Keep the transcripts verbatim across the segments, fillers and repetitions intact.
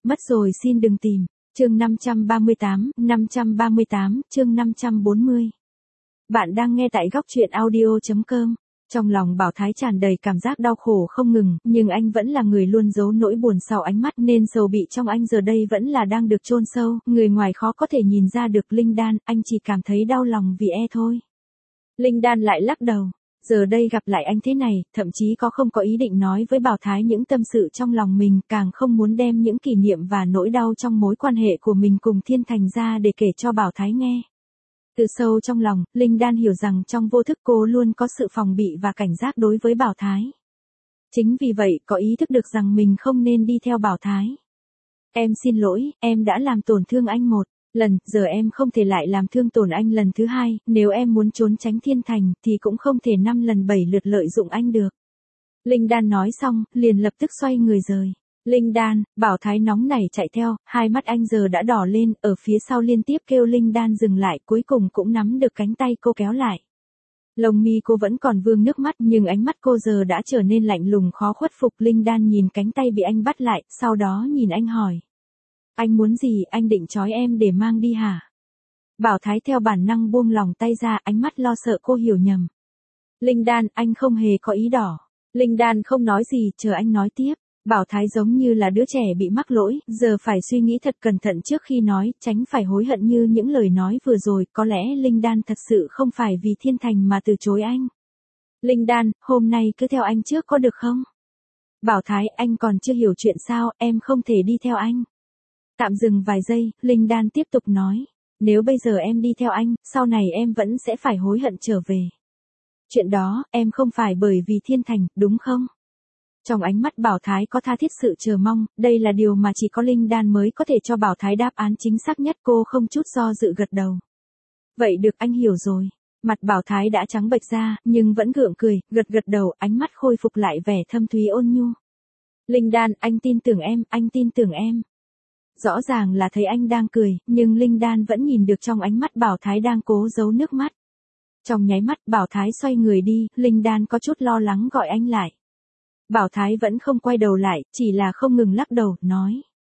Mất rồi xin đừng tìm. Chương năm trăm ba mươi tám, năm trăm ba mươi tám, chương năm trăm bốn mươi. Bạn đang nghe tại góc truyện audio chấm com. Trong lòng Bảo Thái tràn đầy cảm giác đau khổ không ngừng, nhưng anh vẫn là người luôn giấu nỗi buồn sau ánh mắt nên sầu bị trong anh giờ đây vẫn là đang được chôn sâu, người ngoài khó có thể nhìn ra được. Linh Đan, anh chỉ cảm thấy đau lòng vì e thôi. Linh Đan lại lắc đầu. Giờ đây gặp lại anh thế này, thậm chí có không có ý định nói với Bảo Thái những tâm sự trong lòng mình, càng không muốn đem những kỷ niệm và nỗi đau trong mối quan hệ của mình cùng Thiên Thành ra để kể cho Bảo Thái nghe. Từ sâu trong lòng, Linh Đan hiểu rằng trong vô thức cô luôn có sự phòng bị và cảnh giác đối với Bảo Thái. Chính vì vậy, có ý thức được rằng mình không nên đi theo Bảo Thái. Em xin lỗi, em đã làm tổn thương anh một lần, giờ em không thể lại làm thương tổn anh lần thứ hai, nếu em muốn trốn tránh Thiên Thành thì cũng không thể năm lần bảy lượt lợi dụng anh được. Linh Đan nói xong, liền lập tức xoay người rời. Linh Đan, Bảo Thái nóng nảy chạy theo, hai mắt anh giờ đã đỏ lên, ở phía sau liên tiếp kêu Linh Đan dừng lại, cuối cùng cũng nắm được cánh tay cô kéo lại. Lông mi cô vẫn còn vương nước mắt nhưng ánh mắt cô giờ đã trở nên lạnh lùng khó khuất phục. Linh Đan nhìn cánh tay bị anh bắt lại, sau đó nhìn anh hỏi. Anh muốn gì, anh định trói em để mang đi hả? Bảo Thái theo bản năng buông lòng tay ra, ánh mắt lo sợ cô hiểu nhầm. Linh Đan, anh không hề có ý đỏ. Linh Đan không nói gì, chờ anh nói tiếp. Bảo Thái giống như là đứa trẻ bị mắc lỗi, giờ phải suy nghĩ thật cẩn thận trước khi nói, tránh phải hối hận như những lời nói vừa rồi. Có lẽ Linh Đan thật sự không phải vì Thiên Thành mà từ chối anh. Linh Đan, hôm nay cứ theo anh trước có được không? Bảo Thái, anh còn chưa hiểu chuyện sao, em không thể đi theo anh. Tạm dừng vài giây, Linh Đan tiếp tục nói. Nếu bây giờ em đi theo anh, sau này em vẫn sẽ phải hối hận trở về. Chuyện đó, em không phải bởi vì Thiên Thành, đúng không? Trong ánh mắt Bảo Thái có tha thiết sự chờ mong, đây là điều mà chỉ có Linh Đan mới có thể cho Bảo Thái đáp án chính xác nhất. Cô không chút do dự gật đầu. Vậy được, anh hiểu rồi. Mặt Bảo Thái đã trắng bệch ra, nhưng vẫn gượng cười, gật gật đầu, ánh mắt khôi phục lại vẻ thâm thúy ôn nhu. Linh Đan, anh tin tưởng em, anh tin tưởng em. Rõ ràng là thấy anh đang cười, nhưng Linh Đan vẫn nhìn được trong ánh mắt Bảo Thái đang cố giấu nước mắt. Trong nháy mắt Bảo Thái xoay người đi, Linh Đan có chút lo lắng gọi anh lại. Bảo Thái vẫn không quay đầu lại, chỉ là không ngừng lắc đầu, nói.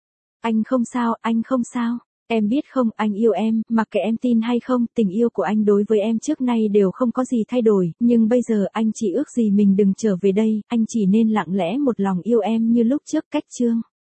Anh không sao, anh không sao. Em biết không, anh yêu em, mặc kệ em tin hay không, tình yêu của anh đối với em trước nay đều không có gì thay đổi, nhưng bây giờ anh chỉ ước gì mình đừng trở về đây, anh chỉ nên lặng lẽ một lòng yêu em như lúc trước. Cách chương